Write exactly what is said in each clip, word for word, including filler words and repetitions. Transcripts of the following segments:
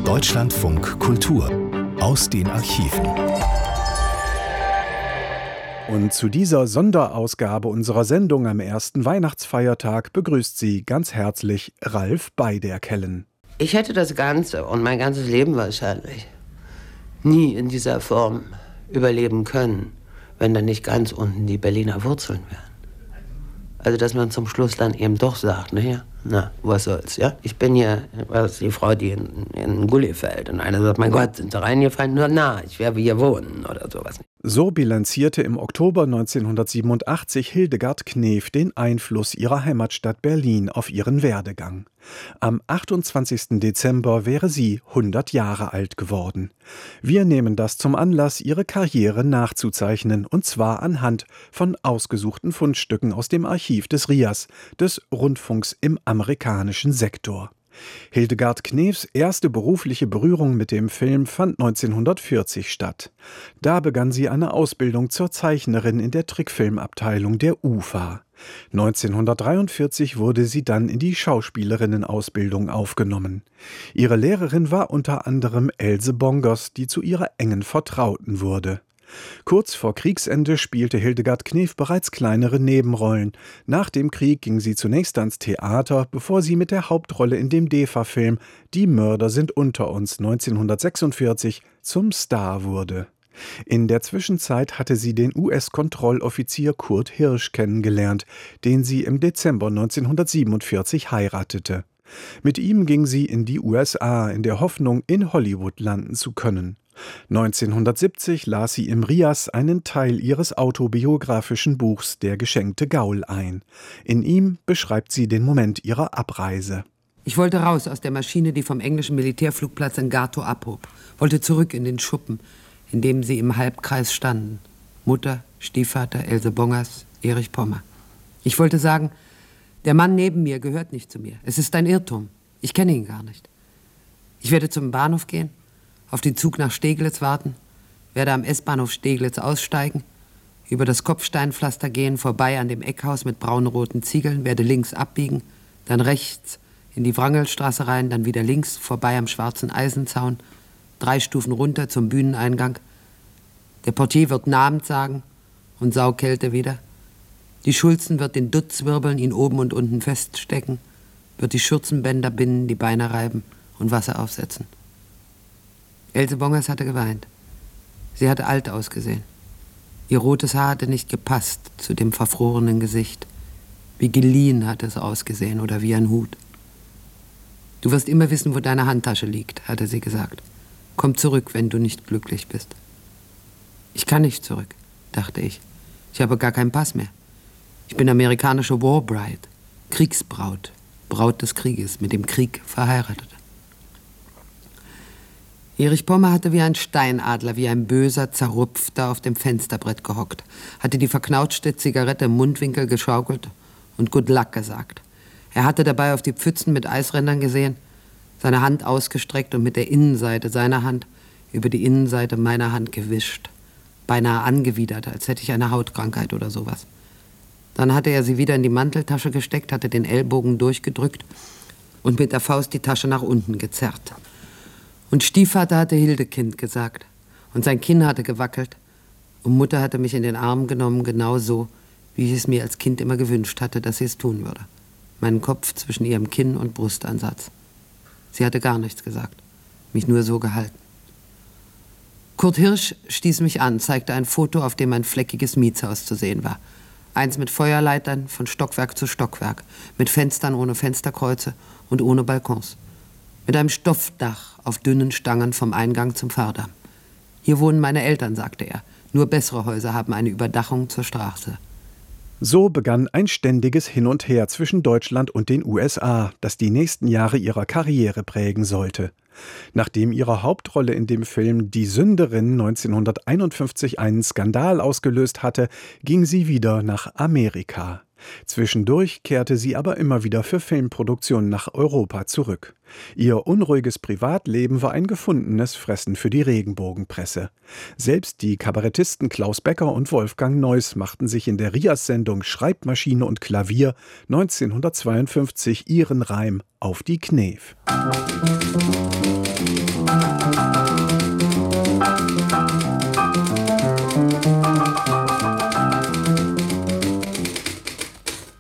Deutschlandfunk Kultur aus den Archiven. Und zu dieser Sonderausgabe unserer Sendung am ersten Weihnachtsfeiertag begrüßt Sie ganz herzlich Ralf Beiderkellen. Ich hätte das Ganze und mein ganzes Leben wahrscheinlich nie in dieser Form überleben können, wenn dann nicht ganz unten die Berliner Wurzeln wären. Also, dass man zum Schluss dann eben doch sagt, naja, na, was soll's, ja? Ich bin hier, was die Frau, die in, in Gully fällt. Und einer sagt, mein Gott, sind sie reingefallen? Nur na, ich werde hier wohnen oder sowas. So bilanzierte im Oktober neunzehnhundertsiebenundachtzig Hildegard Knef den Einfluss ihrer Heimatstadt Berlin auf ihren Werdegang. Am achtundzwanzigsten Dezember wäre sie hundert Jahre alt geworden. Wir nehmen das zum Anlass, ihre Karriere nachzuzeichnen, und zwar anhand von ausgesuchten Fundstücken aus dem Archiv des R I A S, des Rundfunks im amerikanischen Sektor. Hildegard Knefs erste berufliche Berührung mit dem Film fand neunzehnhundertvierzig statt. Da begann sie eine Ausbildung zur Zeichnerin in der Trickfilmabteilung der U F A. neunzehnhundertdreiundvierzig wurde sie dann in die Schauspielerinnenausbildung aufgenommen. Ihre Lehrerin war unter anderem Else Bongers, die zu ihrer engen Vertrauten wurde. Kurz vor Kriegsende spielte Hildegard Knef bereits kleinere Nebenrollen. Nach dem Krieg ging sie zunächst ans Theater, bevor sie mit der Hauptrolle in dem D E F A-Film Die Mörder sind unter uns neunzehnhundertsechsundvierzig zum Star wurde. In der Zwischenzeit hatte sie den U S-Kontrolloffizier Kurt Hirsch kennengelernt, den sie im Dezember neunzehnhundertsiebenundvierzig heiratete. Mit ihm ging sie in die U S A in der Hoffnung, in Hollywood landen zu können. neunzehnhundertsiebzig las sie im R I A S einen Teil ihres autobiografischen Buchs Der geschenkte Gaul ein. In ihm beschreibt sie den Moment ihrer Abreise. Ich wollte raus aus der Maschine, die vom englischen Militärflugplatz in Gato abhob. Wollte zurück in den Schuppen, in dem sie im Halbkreis standen. Mutter, Stiefvater, Else Bongers, Erich Pommer. Ich wollte sagen, der Mann neben mir gehört nicht zu mir. Es ist ein Irrtum. Ich kenne ihn gar nicht. Ich werde zum Bahnhof gehen, auf den Zug nach Steglitz warten, werde am S-Bahnhof Steglitz aussteigen, über das Kopfsteinpflaster gehen, vorbei an dem Eckhaus mit braun-roten Ziegeln, werde links abbiegen, dann rechts in die Wrangelstraße rein, dann wieder links, vorbei am schwarzen Eisenzaun, drei Stufen runter zum Bühneneingang. Der Portier wird Namen sagen und Saukälte wieder. Die Schulzen wird den Dutz wirbeln, ihn oben und unten feststecken, wird die Schürzenbänder binden, die Beine reiben und Wasser aufsetzen. Else Bongers hatte geweint. Sie hatte alt ausgesehen. Ihr rotes Haar hatte nicht gepasst zu dem verfrorenen Gesicht. Wie geliehen hatte es ausgesehen oder wie ein Hut. Du wirst immer wissen, wo deine Handtasche liegt, hatte sie gesagt. Komm zurück, wenn du nicht glücklich bist. Ich kann nicht zurück, dachte ich. Ich habe gar keinen Pass mehr. Ich bin amerikanische War Bride, Kriegsbraut, Braut des Krieges, mit dem Krieg verheiratet. Erich Pommer hatte wie ein Steinadler, wie ein böser Zerrupfter auf dem Fensterbrett gehockt, hatte die verknautschte Zigarette im Mundwinkel geschaukelt und Good Luck gesagt. Er hatte dabei auf die Pfützen mit Eisrändern gesehen, seine Hand ausgestreckt und mit der Innenseite seiner Hand über die Innenseite meiner Hand gewischt, beinahe angewidert, als hätte ich eine Hautkrankheit oder sowas. Dann hatte er sie wieder in die Manteltasche gesteckt, hatte den Ellbogen durchgedrückt und mit der Faust die Tasche nach unten gezerrt. Und Stiefvater hatte Hildekind gesagt. Und sein Kinn hatte gewackelt. Und Mutter hatte mich in den Arm genommen, genau so, wie ich es mir als Kind immer gewünscht hatte, dass sie es tun würde. Meinen Kopf zwischen ihrem Kinn und Brustansatz. Sie hatte gar nichts gesagt, mich nur so gehalten. Kurt Hirsch stieß mich an, zeigte ein Foto, auf dem ein fleckiges Mietshaus zu sehen war. Eins mit Feuerleitern von Stockwerk zu Stockwerk, mit Fenstern ohne Fensterkreuze und ohne Balkons. Mit einem Stoffdach auf dünnen Stangen vom Eingang zum Pfarrdamm. Hier wohnen meine Eltern, sagte er. Nur bessere Häuser haben eine Überdachung zur Straße. So begann ein ständiges Hin und Her zwischen Deutschland und den U S A, das die nächsten Jahre ihrer Karriere prägen sollte. Nachdem ihre Hauptrolle in dem Film Die Sünderin neunzehnhunderteinundfünfzig einen Skandal ausgelöst hatte, ging sie wieder nach Amerika. Zwischendurch kehrte sie aber immer wieder für Filmproduktionen nach Europa zurück. Ihr unruhiges Privatleben war ein gefundenes Fressen für die Regenbogenpresse. Selbst die Kabarettisten Klaus Becker und Wolfgang Neuss machten sich in der R I A S-Sendung Schreibmaschine und Klavier neunzehnhundertzweiundfünfzig ihren Reim auf die Knef.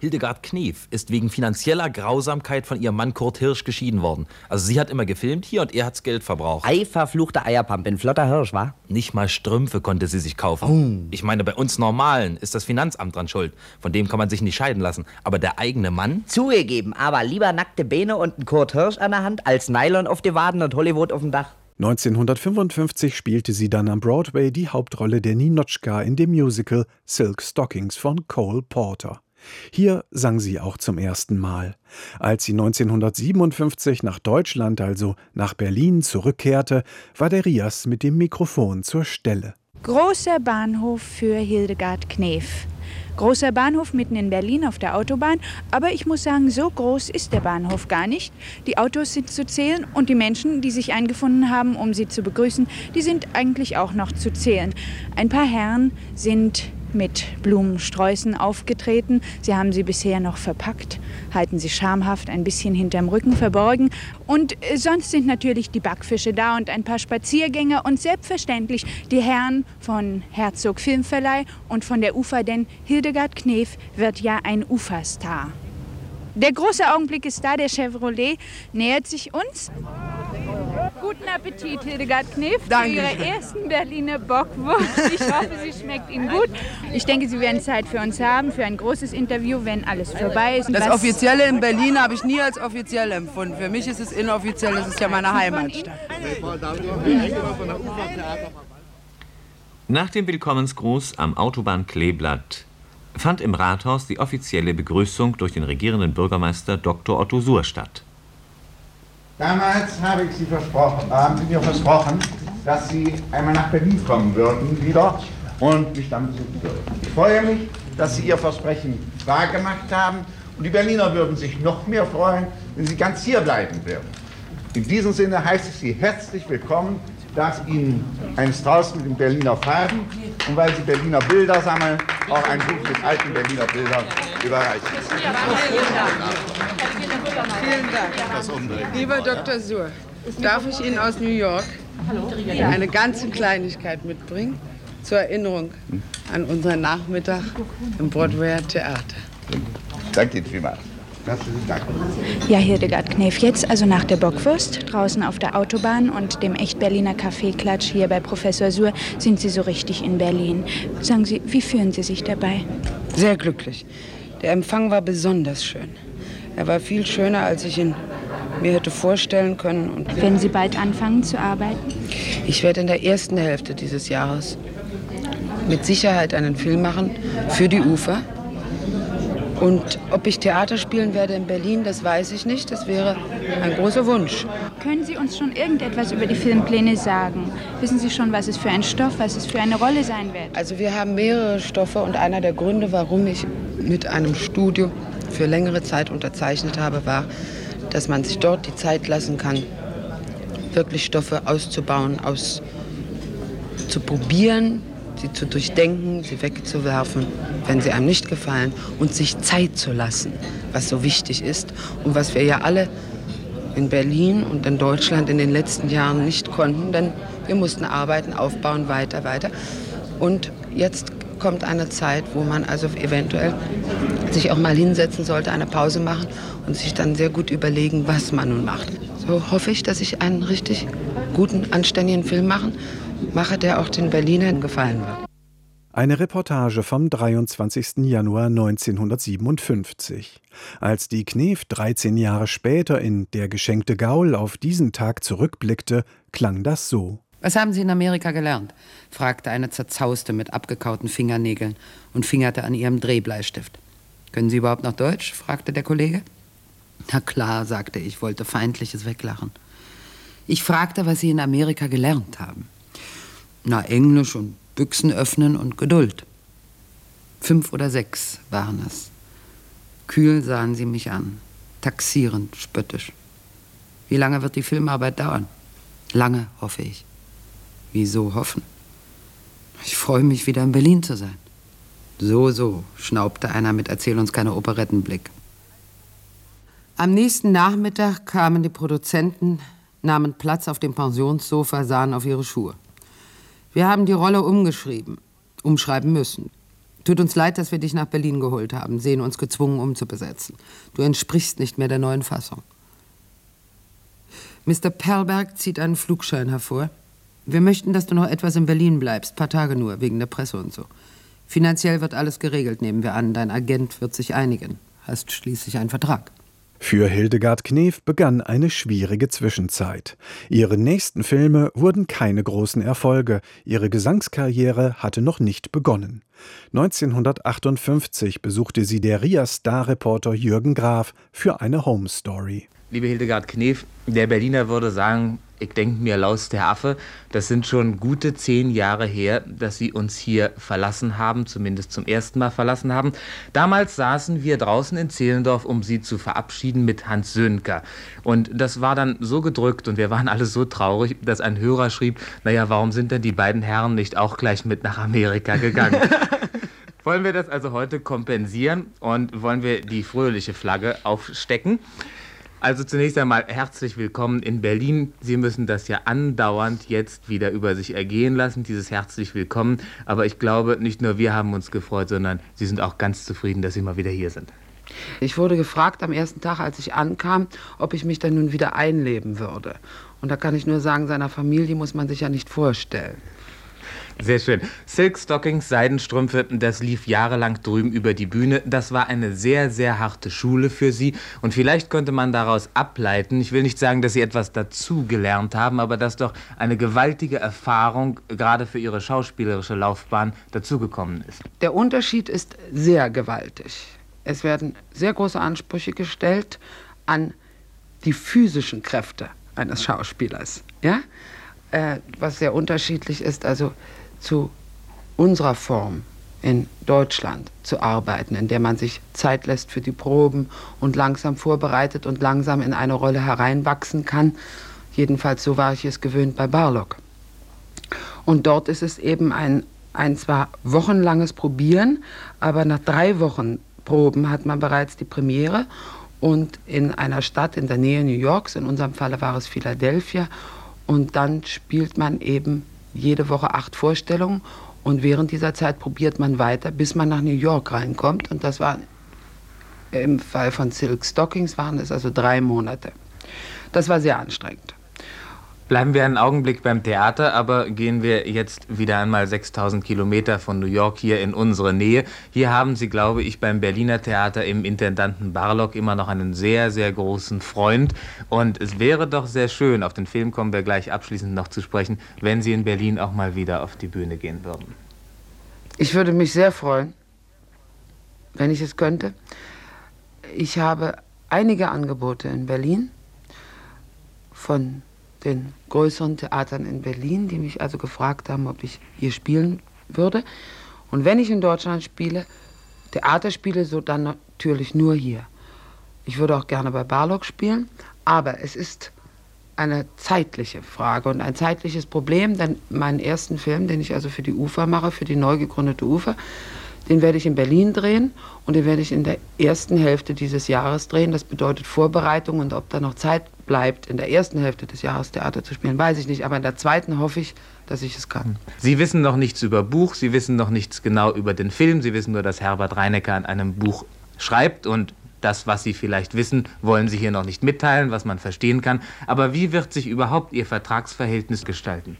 Hildegard Knef ist wegen finanzieller Grausamkeit von ihrem Mann Kurt Hirsch geschieden worden. Also sie hat immer gefilmt hier und er hat's Geld verbraucht. Ei, verfluchte Eierpampe, ein flotter Hirsch, wa? Nicht mal Strümpfe konnte sie sich kaufen. Oh. Ich meine, bei uns Normalen ist das Finanzamt dran schuld. Von dem kann man sich nicht scheiden lassen. Aber der eigene Mann? Zugegeben, aber lieber nackte Beine und ein Kurt Hirsch an der Hand als Nylon auf die Waden und Hollywood auf dem Dach. neunzehnhundertfünfundfünfzig spielte sie dann am Broadway die Hauptrolle der Ninotchka in dem Musical Silk Stockings von Cole Porter. Hier sang sie auch zum ersten Mal. Als sie neunzehnhundertsiebenundfünfzig nach Deutschland, also nach Berlin, zurückkehrte, war der Rias mit dem Mikrofon zur Stelle. Großer Bahnhof für Hildegard Knef. Großer Bahnhof mitten in Berlin auf der Autobahn, aber ich muss sagen, so groß ist der Bahnhof gar nicht. Die Autos sind zu zählen und die Menschen, die sich eingefunden haben, um sie zu begrüßen, die sind eigentlich auch noch zu zählen. Ein paar Herren sind mit Blumensträußen aufgetreten. Sie haben sie bisher noch verpackt, halten sie schamhaft ein bisschen hinterm Rücken verborgen. Und äh, sonst sind natürlich die Backfische da und ein paar Spaziergänger und selbstverständlich die Herren von Herzog Filmverleih und von der U F A, denn Hildegard Knef wird ja ein U F A-Star. Der große Augenblick ist da, der Chevrolet nähert sich uns. Guten Appetit, Hildegard Knef, für Ihre ersten Berliner Bockwurst. Ich hoffe, sie schmeckt Ihnen gut. Ich denke, Sie werden Zeit für uns haben, für ein großes Interview, wenn alles vorbei ist. Das Offizielle in Berlin habe ich nie als offiziell empfunden. Für mich ist es inoffiziell, das ist ja meine Heimatstadt. Nach dem Willkommensgruß am Autobahn-Kleeblatt fand im Rathaus die offizielle Begrüßung durch den regierenden Bürgermeister Doktor Otto Suhr statt. Damals habe ich Sie versprochen, haben Sie mir versprochen, dass Sie einmal nach Berlin kommen würden wieder und mich dann besuchen würden. Ich freue mich, dass Sie Ihr Versprechen wahrgemacht haben und die Berliner würden sich noch mehr freuen, wenn Sie ganz hier bleiben würden. In diesem Sinne heiße ich Sie herzlich willkommen, darf Ihnen einen Strauß mit den Berliner Farben und weil Sie Berliner Bilder sammeln, auch ein Buch mit alten Berliner Bildern überreichen. Vielen Dank. Lieber Doktor Suhr, darf ich Ihnen aus New York eine ganze Kleinigkeit mitbringen zur Erinnerung an unseren Nachmittag im Broadwayer Theater. Danke Ihnen vielmals. Herzlichen Dank. Ja, Hildegard Knef, jetzt also nach der Bockwurst, draußen auf der Autobahn und dem Echt-Berliner Kaffeeklatsch hier bei Professor Suhr, sind Sie so richtig in Berlin. Sagen Sie, wie fühlen Sie sich dabei? Sehr glücklich. Der Empfang war besonders schön. Er war viel schöner, als ich ihn mir hätte vorstellen können. Und werden Sie bald anfangen zu arbeiten? Ich werde in der ersten Hälfte dieses Jahres mit Sicherheit einen Film machen für die U F A. Und ob ich Theater spielen werde in Berlin, das weiß ich nicht. Das wäre ein großer Wunsch. Können Sie uns schon irgendetwas über die Filmpläne sagen? Wissen Sie schon, was es für ein Stoff, was es für eine Rolle sein wird? Also wir haben mehrere Stoffe und einer der Gründe, warum ich mit einem Studio für längere Zeit unterzeichnet habe, war, dass man sich dort die Zeit lassen kann, wirklich Stoffe auszubauen, auszuprobieren, sie zu durchdenken, sie wegzuwerfen, wenn sie einem nicht gefallen und sich Zeit zu lassen, was so wichtig ist und was wir ja alle in Berlin und in Deutschland in den letzten Jahren nicht konnten, denn wir mussten arbeiten, aufbauen, weiter, weiter. Und jetzt kommt eine Zeit, wo man also eventuell sich auch mal hinsetzen sollte, eine Pause machen und sich dann sehr gut überlegen, was man nun macht. So hoffe ich, dass ich einen richtig guten, anständigen Film machen, mache, der auch den Berlinern gefallen wird. Eine Reportage vom dreiundzwanzigsten Januar neunzehnhundertsiebenundfünfzig. Als die Knef dreizehn Jahre später in Der geschenkte Gaul auf diesen Tag zurückblickte, klang das so. Was haben Sie in Amerika gelernt? Fragte eine Zerzauste mit abgekauten Fingernägeln und fingerte an ihrem Drehbleistift. Können Sie überhaupt noch Deutsch? Fragte der Kollege. Na klar, sagte ich, wollte feindliches weglachen. Ich fragte, was Sie in Amerika gelernt haben. Na, Englisch und Büchsen öffnen und Geduld. Fünf oder sechs waren es. Kühl sahen sie mich an, taxierend, spöttisch. Wie lange wird die Filmarbeit dauern? Lange, hoffe ich. Wieso hoffen? Ich freue mich, wieder in Berlin zu sein. So, so, schnaubte einer mit Erzähl uns keine Operettenblick. Am nächsten Nachmittag kamen die Produzenten, nahmen Platz auf dem Pensionssofa, sahen auf ihre Schuhe. Wir haben die Rolle umgeschrieben, umschreiben müssen. Tut uns leid, dass wir dich nach Berlin geholt haben, sehen uns gezwungen, umzubesetzen. Du entsprichst nicht mehr der neuen Fassung. Mister Perlberg zieht einen Flugschein hervor. Wir möchten, dass du noch etwas in Berlin bleibst, paar Tage nur, wegen der Presse und so. Finanziell wird alles geregelt, nehmen wir an. Dein Agent wird sich einigen. Hast schließlich einen Vertrag. Für Hildegard Knef begann eine schwierige Zwischenzeit. Ihre nächsten Filme wurden keine großen Erfolge. Ihre Gesangskarriere hatte noch nicht begonnen. neunzehnhundertachtundfünfzig besuchte sie der R I A-Starreporter Jürgen Graf für eine Home Story. Liebe Hildegard Knef, der Berliner würde sagen, ich denke mir Laus der Affe, das sind schon gute zehn Jahre her, dass Sie uns hier verlassen haben, zumindest zum ersten Mal verlassen haben. Damals saßen wir draußen in Zehlendorf, um Sie zu verabschieden mit Hans Sönker. Und das war dann so gedrückt und wir waren alle so traurig, dass ein Hörer schrieb, naja, warum sind denn die beiden Herren nicht auch gleich mit nach Amerika gegangen? Wollen wir das also heute kompensieren und wollen wir die fröhliche Flagge aufstecken? Also zunächst einmal herzlich willkommen in Berlin. Sie müssen das ja andauernd jetzt wieder über sich ergehen lassen, dieses herzlich willkommen. Aber ich glaube, nicht nur wir haben uns gefreut, sondern Sie sind auch ganz zufrieden, dass Sie mal wieder hier sind. Ich wurde gefragt am ersten Tag, als ich ankam, ob ich mich dann nun wieder einleben würde. Und da kann ich nur sagen, seiner Familie muss man sich ja nicht vorstellen. Sehr schön. Silk Stockings, Seidenstrümpfe, das lief jahrelang drüben über die Bühne. Das war eine sehr, sehr harte Schule für Sie. Und vielleicht könnte man daraus ableiten, ich will nicht sagen, dass Sie etwas dazugelernt haben, aber dass doch eine gewaltige Erfahrung gerade für Ihre schauspielerische Laufbahn dazugekommen ist. Der Unterschied ist sehr gewaltig. Es werden sehr große Ansprüche gestellt an die physischen Kräfte eines Schauspielers. Ja? Äh, was sehr unterschiedlich ist, also zu unserer Form in Deutschland zu arbeiten, in der man sich Zeit lässt für die Proben und langsam vorbereitet und langsam in eine Rolle hereinwachsen kann. Jedenfalls so war ich es gewöhnt bei Barlock. Und dort ist es eben ein, ein zwar wochenlanges Probieren, aber nach drei Wochen Proben hat man bereits die Premiere und in einer Stadt in der Nähe New Yorks, in unserem Falle war es Philadelphia, und dann spielt man eben jede Woche acht Vorstellungen und während dieser Zeit probiert man weiter, bis man nach New York reinkommt. Und das war im Fall von Silk Stockings waren es also drei Monate. Das war sehr anstrengend. Bleiben wir einen Augenblick beim Theater, aber gehen wir jetzt wieder einmal sechstausend Kilometer von New York hier in unsere Nähe. Hier haben Sie, glaube ich, beim Berliner Theater im Intendanten Barlock immer noch einen sehr, sehr großen Freund. Und es wäre doch sehr schön, auf den Film kommen wir gleich abschließend noch zu sprechen, wenn Sie in Berlin auch mal wieder auf die Bühne gehen würden. Ich würde mich sehr freuen, wenn ich es könnte. Ich habe einige Angebote in Berlin von den größeren Theatern in Berlin, die mich also gefragt haben, ob ich hier spielen würde. Und wenn ich in Deutschland spiele, Theater spiele, so dann natürlich nur hier. Ich würde auch gerne bei Barlock spielen, aber es ist eine zeitliche Frage und ein zeitliches Problem, denn meinen ersten Film, den ich also für die UFA mache, für die neu gegründete UFA, den werde ich in Berlin drehen und den werde ich in der ersten Hälfte dieses Jahres drehen. Das bedeutet Vorbereitung und ob da noch Zeit bleibt, in der ersten Hälfte des Jahres Theater zu spielen, weiß ich nicht. Aber in der zweiten hoffe ich, dass ich es kann. Sie wissen noch nichts über Buch, Sie wissen noch nichts genau über den Film. Sie wissen nur, dass Herbert Reinecker an einem Buch schreibt und das, was Sie vielleicht wissen, wollen Sie hier noch nicht mitteilen, was man verstehen kann. Aber wie wird sich überhaupt Ihr Vertragsverhältnis gestalten?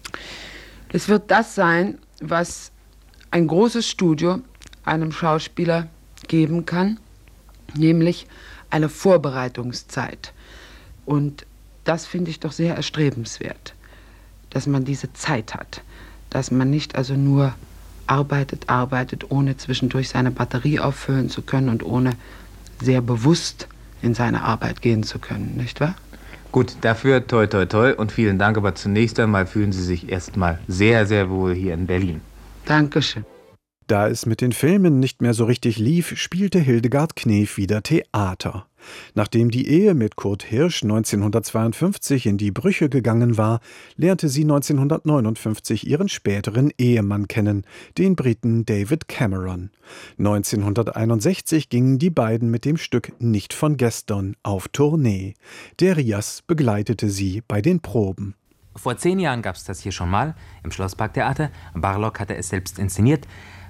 Es wird das sein, was ein großes Studio einem Schauspieler geben kann, nämlich eine Vorbereitungszeit. Und das finde ich doch sehr erstrebenswert, dass man diese Zeit hat, dass man nicht also nur arbeitet, arbeitet, ohne zwischendurch seine Batterie auffüllen zu können und ohne sehr bewusst in seine Arbeit gehen zu können, nicht wahr? Gut, dafür toi toi toi und vielen Dank, aber zunächst einmal fühlen Sie sich erstmal sehr, sehr wohl hier in Berlin. Dankeschön. Da es mit den Filmen nicht mehr so richtig lief, spielte Hildegard Knef wieder Theater. Nachdem die Ehe mit Kurt Hirsch neunzehnhundertzweiundfünfzig in die Brüche gegangen war, lernte sie neunzehnhundertneunundfünfzig ihren späteren Ehemann kennen, den Briten David Cameron. neunzehnhunderteinundsechzig gingen die beiden mit dem Stück Nicht von gestern auf Tournee. Der Rias begleitete sie bei den Proben. Vor zehn Jahren gab es das hier schon mal, im Schlossparktheater. Barlock hatte es selbst inszeniert.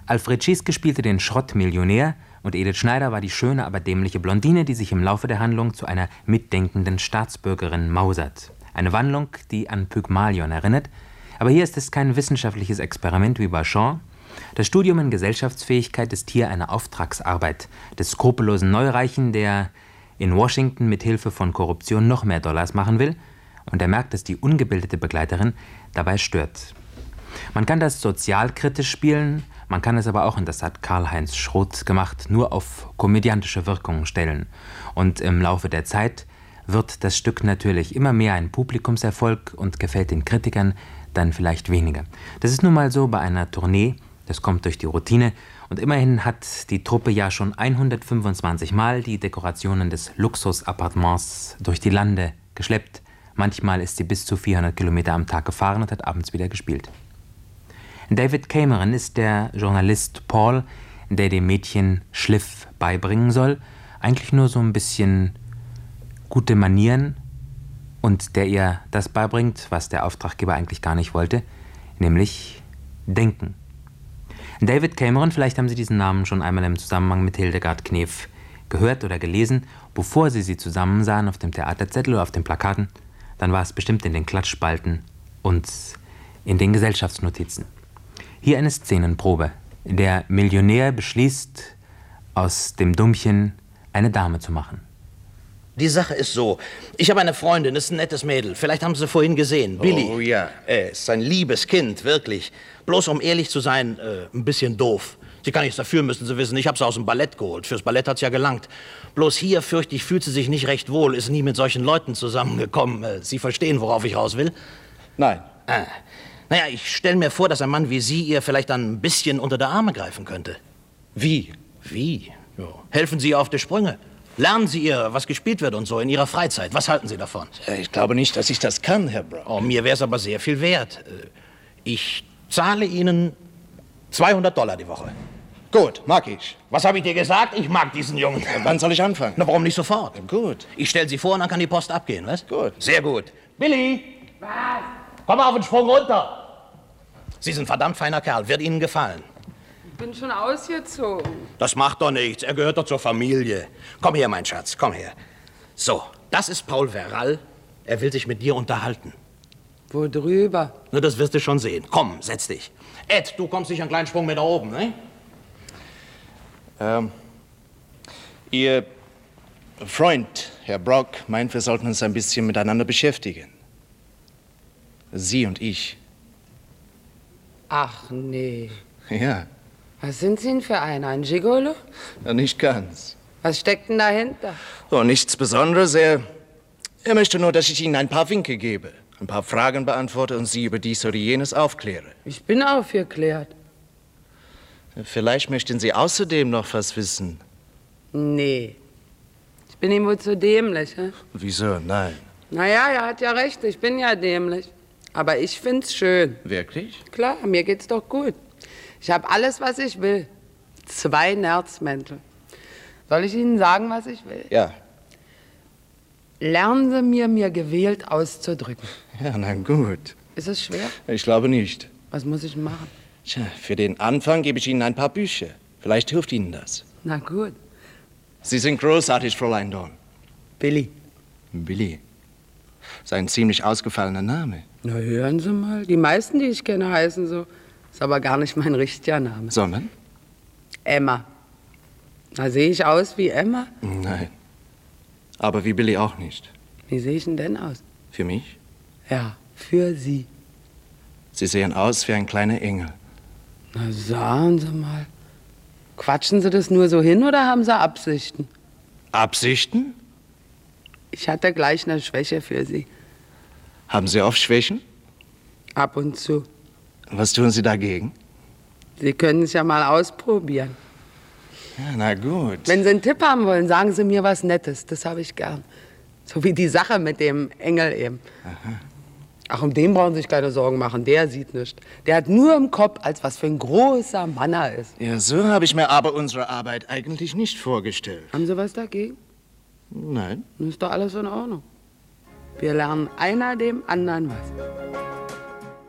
Alfred Schieske spielte den Schrottmillionär und Edith Schneider war die schöne, aber dämliche Blondine, die sich im Laufe der Handlung zu einer mitdenkenden Staatsbürgerin mausert. Eine Wandlung, die an Pygmalion erinnert, aber hier ist es kein wissenschaftliches Experiment wie bei Shaw. Das Studium in Gesellschaftsfähigkeit ist hier eine Auftragsarbeit des skrupellosen Neureichen, der in Washington mit Hilfe von Korruption noch mehr Dollars machen will, und er merkt, dass die ungebildete Begleiterin dabei stört. Man kann das sozialkritisch spielen, man kann es aber auch, und das hat Karl-Heinz Schroth gemacht, nur auf komödiantische Wirkungen stellen. Und im Laufe der Zeit wird das Stück natürlich immer mehr ein Publikumserfolg und gefällt den Kritikern dann vielleicht weniger. Das ist nun mal so bei einer Tournee, das kommt durch die Routine. Und immerhin hat die Truppe ja schon hundertfünfundzwanzig Mal die Dekorationen des Luxusappartements durch die Lande geschleppt. Manchmal ist sie bis zu vierhundert Kilometer am Tag gefahren und hat abends wieder gespielt. David Cameron ist der Journalist Paul, der dem Mädchen Schliff beibringen soll. Eigentlich nur so ein bisschen gute Manieren und der ihr das beibringt, was der Auftraggeber eigentlich gar nicht wollte, nämlich Denken. David Cameron, vielleicht haben Sie diesen Namen schon einmal im Zusammenhang mit Hildegard Knef gehört oder gelesen, bevor Sie sie zusammen sahen auf dem Theaterzettel oder auf den Plakaten, dann war es bestimmt in den Klatschspalten und in den Gesellschaftsnotizen. Hier eine Szenenprobe. Der Millionär beschließt, aus dem Dummchen eine Dame zu machen. Die Sache ist so, ich habe eine Freundin, ist ein nettes Mädel. Vielleicht haben Sie sie vorhin gesehen, Billy. Oh ja. Äh, ist ein liebes Kind, wirklich. Bloß um ehrlich zu sein, äh, ein bisschen doof. Sie kann nichts dafür, müssen Sie wissen. Ich habe sie aus dem Ballett geholt. Fürs Ballett hat's ja gelangt. Bloß hier, fürchte ich, fühlt sie sich nicht recht wohl, ist nie mit solchen Leuten zusammengekommen. Äh, Sie verstehen, worauf ich raus will? Nein. Ah. Naja, ich stelle mir vor, dass ein Mann wie Sie ihr vielleicht dann ein bisschen unter der Arme greifen könnte. Wie? Wie? Ja. Helfen Sie ihr auf die Sprünge. Lernen Sie ihr, was gespielt wird und so in Ihrer Freizeit. Was halten Sie davon? Ich glaube nicht, dass ich das kann, Herr Brock. Oh, mir wäre es aber sehr viel wert. Ich zahle Ihnen zweihundert Dollar die Woche. Gut, mag ich. Was habe ich dir gesagt? Ich mag diesen Jungen. Wann soll ich anfangen? Na, warum nicht sofort? Ja, gut. Ich stelle Sie vor und dann kann die Post abgehen, was? Gut. Sehr gut. Billy! Was? Komm mal auf den Sprung runter. Sie sind ein verdammt feiner Kerl. Wird Ihnen gefallen. Ich bin schon ausgezogen. Das macht doch nichts. Er gehört doch zur Familie. Komm her, mein Schatz. Komm her. So, das ist Paul Verrall. Er will sich mit dir unterhalten. Wo drüber? Na, das wirst du schon sehen. Komm, setz dich. Ed, du kommst nicht einen kleinen Sprung mit da oben, ne? Ähm, Ihr Freund, Herr Brock, meint, wir sollten uns ein bisschen miteinander beschäftigen. Sie und ich. Ach, nee. Ja. Was sind Sie denn für einer? Ein Gigolo? Ja, nicht ganz. Was steckt denn dahinter? Oh, nichts Besonderes. Er, er möchte nur, dass ich Ihnen ein paar Winke gebe, ein paar Fragen beantworte und Sie über dies oder jenes aufkläre. Ich bin aufgeklärt. Vielleicht möchten Sie außerdem noch was wissen. Nee. Ich bin ihm wohl zu dämlich, hä? Wieso? Nein. Naja, er hat ja recht, ich bin ja dämlich. Aber ich find's schön. Wirklich? Klar, mir geht's doch gut. Ich habe alles, was ich will. Zwei Nerzmäntel. Soll ich Ihnen sagen, was ich will? Ja. Lernen Sie mir, mir gewählt auszudrücken. Ja, na gut. Ist es schwer? Ich glaube nicht. Was muss ich machen? Tja, für den Anfang gebe ich Ihnen ein paar Bücher. Vielleicht hilft Ihnen das. Na gut. Sie sind großartig, Fräulein Dorn. Billy. Billy. Ist ein ziemlich ausgefallener Name. Na, hören Sie mal. Die meisten, die ich kenne, heißen so. Ist aber gar nicht mein richtiger Name. Sondern? Emma. Na, sehe ich aus wie Emma? Nein. Aber wie Billy auch nicht. Wie sehe ich denn denn aus? Für mich? Ja, für Sie. Sie sehen aus wie ein kleiner Engel. Na, sagen Sie mal. Quatschen Sie das nur so hin oder haben Sie Absichten? Absichten? Ich hatte gleich eine Schwäche für Sie. Haben Sie oft Schwächen? Ab und zu. Was tun Sie dagegen? Sie können es ja mal ausprobieren. Ja, na gut. Wenn Sie einen Tipp haben wollen, sagen Sie mir was Nettes. Das habe ich gern. So wie die Sache mit dem Engel eben. Aha. Ach, um den brauchen Sie sich keine Sorgen machen. Der sieht nichts. Der hat nur im Kopf, als was für ein großer Mann er ist. Ja, so habe ich mir aber unsere Arbeit eigentlich nicht vorgestellt. Haben Sie was dagegen? Nein. Dann ist doch alles in Ordnung. Wir lernen einer dem anderen was.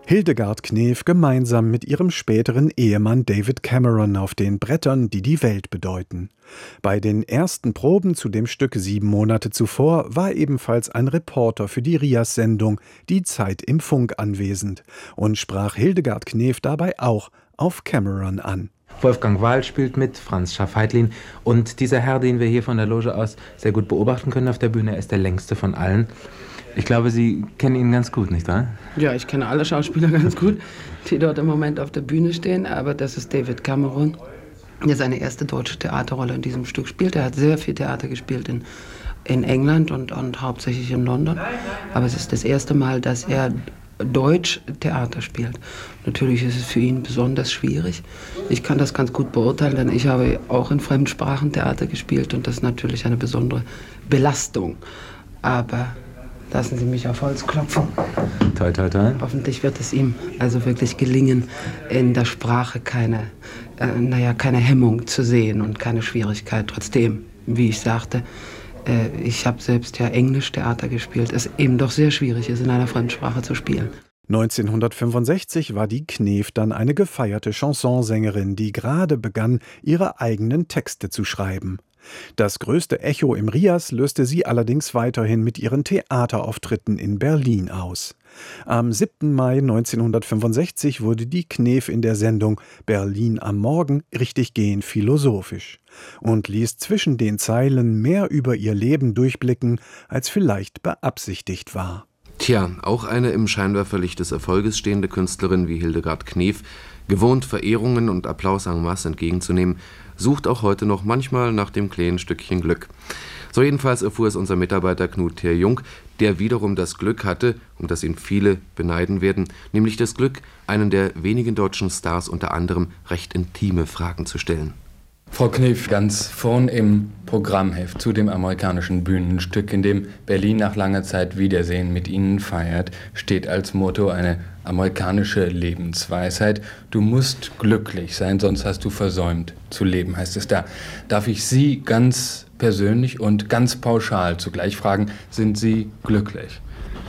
Hildegard Knef gemeinsam mit ihrem späteren Ehemann David Cameron auf den Brettern, die die Welt bedeuten. Bei den ersten Proben zu dem Stück sieben Monate zuvor war ebenfalls ein Reporter für die Rias-Sendung Die Zeit im Funk anwesend und sprach Hildegard Knef dabei auch auf Cameron an. Wolfgang Wahl spielt mit, Franz Schaff-Heitlin und dieser Herr, den wir hier von der Loge aus sehr gut beobachten können auf der Bühne, ist der längste von allen. Ich glaube, Sie kennen ihn ganz gut, nicht wahr? Ja, ich kenne alle Schauspieler ganz gut, die dort im Moment auf der Bühne stehen, aber das ist David Cameron, der seine erste deutsche Theaterrolle in diesem Stück spielt. Er hat sehr viel Theater gespielt in, in England und, und hauptsächlich in London, aber es ist das erste Mal, dass er Deutsch Theater spielt. Natürlich ist es für ihn besonders schwierig. Ich kann das ganz gut beurteilen, denn ich habe auch in Fremdsprachen Theater gespielt und das ist natürlich eine besondere Belastung. Aber lassen Sie mich auf Holz klopfen. Toi, toi, toi. Hoffentlich wird es ihm also wirklich gelingen, in der Sprache keine, äh, naja, keine Hemmung zu sehen und keine Schwierigkeit. Trotzdem, wie ich sagte, äh, ich habe selbst ja Englisch-Theater gespielt, es eben doch sehr schwierig ist, in einer Fremdsprache zu spielen. neunzehnhundertfünfundsechzig war die Knef dann eine gefeierte Chansonsängerin, die gerade begann, ihre eigenen Texte zu schreiben. Das größte Echo im Rias löste sie allerdings weiterhin mit ihren Theaterauftritten in Berlin aus. Am siebten Mai neunzehnhundertfünfundsechzig wurde die Knef in der Sendung Berlin am Morgen richtiggehend philosophisch und ließ zwischen den Zeilen mehr über ihr Leben durchblicken, als vielleicht beabsichtigt war. Tja, auch eine im Scheinwerferlicht des Erfolges stehende Künstlerin wie Hildegard Knef, gewohnt Verehrungen und Applaus en masse entgegenzunehmen, sucht auch heute noch manchmal nach dem kleinen Stückchen Glück. So jedenfalls erfuhr es unser Mitarbeiter Knut Thier Jung, der wiederum das Glück hatte, um das ihn viele beneiden werden, nämlich das Glück, einen der wenigen deutschen Stars unter anderem recht intime Fragen zu stellen. Frau Knef, ganz vorn im Programmheft zu dem amerikanischen Bühnenstück, in dem Berlin nach langer Zeit Wiedersehen mit Ihnen feiert, steht als Motto eine amerikanische Lebensweisheit. Du musst glücklich sein, sonst hast du versäumt zu leben, heißt es da. Darf ich Sie ganz persönlich und ganz pauschal zugleich fragen, sind Sie glücklich?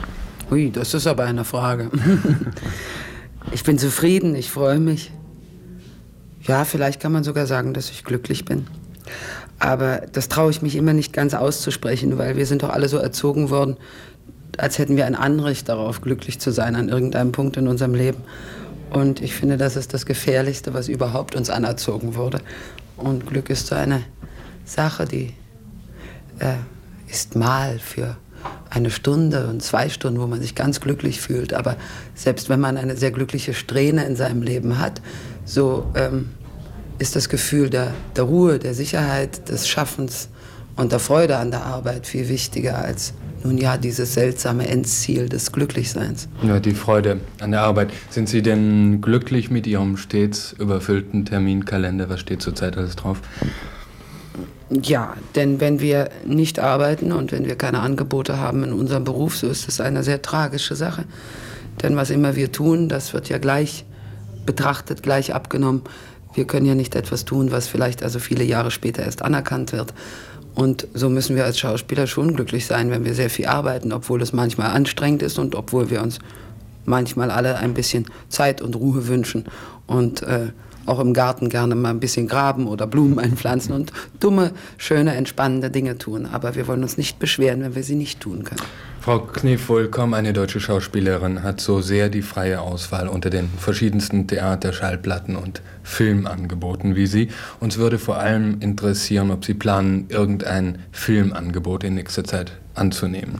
Ui, das ist aber eine Frage. Ich bin zufrieden, ich freue mich. Ja, vielleicht kann man sogar sagen, dass ich glücklich bin. Aber das traue ich mich immer nicht ganz auszusprechen, weil wir sind doch alle so erzogen worden, als hätten wir ein Anrecht darauf, glücklich zu sein an irgendeinem Punkt in unserem Leben. Und ich finde, das ist das Gefährlichste, was überhaupt uns anerzogen wurde. Und Glück ist so eine Sache, die äh, ist mal für eine Stunde und zwei Stunden, wo man sich ganz glücklich fühlt. Aber selbst wenn man eine sehr glückliche Strähne in seinem Leben hat, so ähm, ist das Gefühl der, der Ruhe, der Sicherheit, des Schaffens und der Freude an der Arbeit viel wichtiger als nun ja dieses seltsame Endziel des Glücklichseins. Ja, die Freude an der Arbeit. Sind Sie denn glücklich mit Ihrem stets überfüllten Terminkalender? Was steht zurzeit alles drauf? Ja, denn wenn wir nicht arbeiten und wenn wir keine Angebote haben in unserem Beruf, so ist es eine sehr tragische Sache. Denn was immer wir tun, das wird ja gleich betrachtet, gleich abgenommen. Wir können ja nicht etwas tun, was vielleicht also viele Jahre später erst anerkannt wird. Und so müssen wir als Schauspieler schon glücklich sein, wenn wir sehr viel arbeiten, obwohl es manchmal anstrengend ist und obwohl wir uns manchmal alle ein bisschen Zeit und Ruhe wünschen und äh, auch im Garten gerne mal ein bisschen graben oder Blumen einpflanzen und dumme, schöne, entspannende Dinge tun. Aber wir wollen uns nicht beschweren, wenn wir sie nicht tun können. Frau Knef, wohl kaum eine deutsche Schauspielerin hat so sehr die freie Auswahl unter den verschiedensten Theater-, Schallplatten- und Filmangeboten wie Sie. Uns würde vor allem interessieren, ob Sie planen, irgendein Filmangebot in nächster Zeit anzunehmen.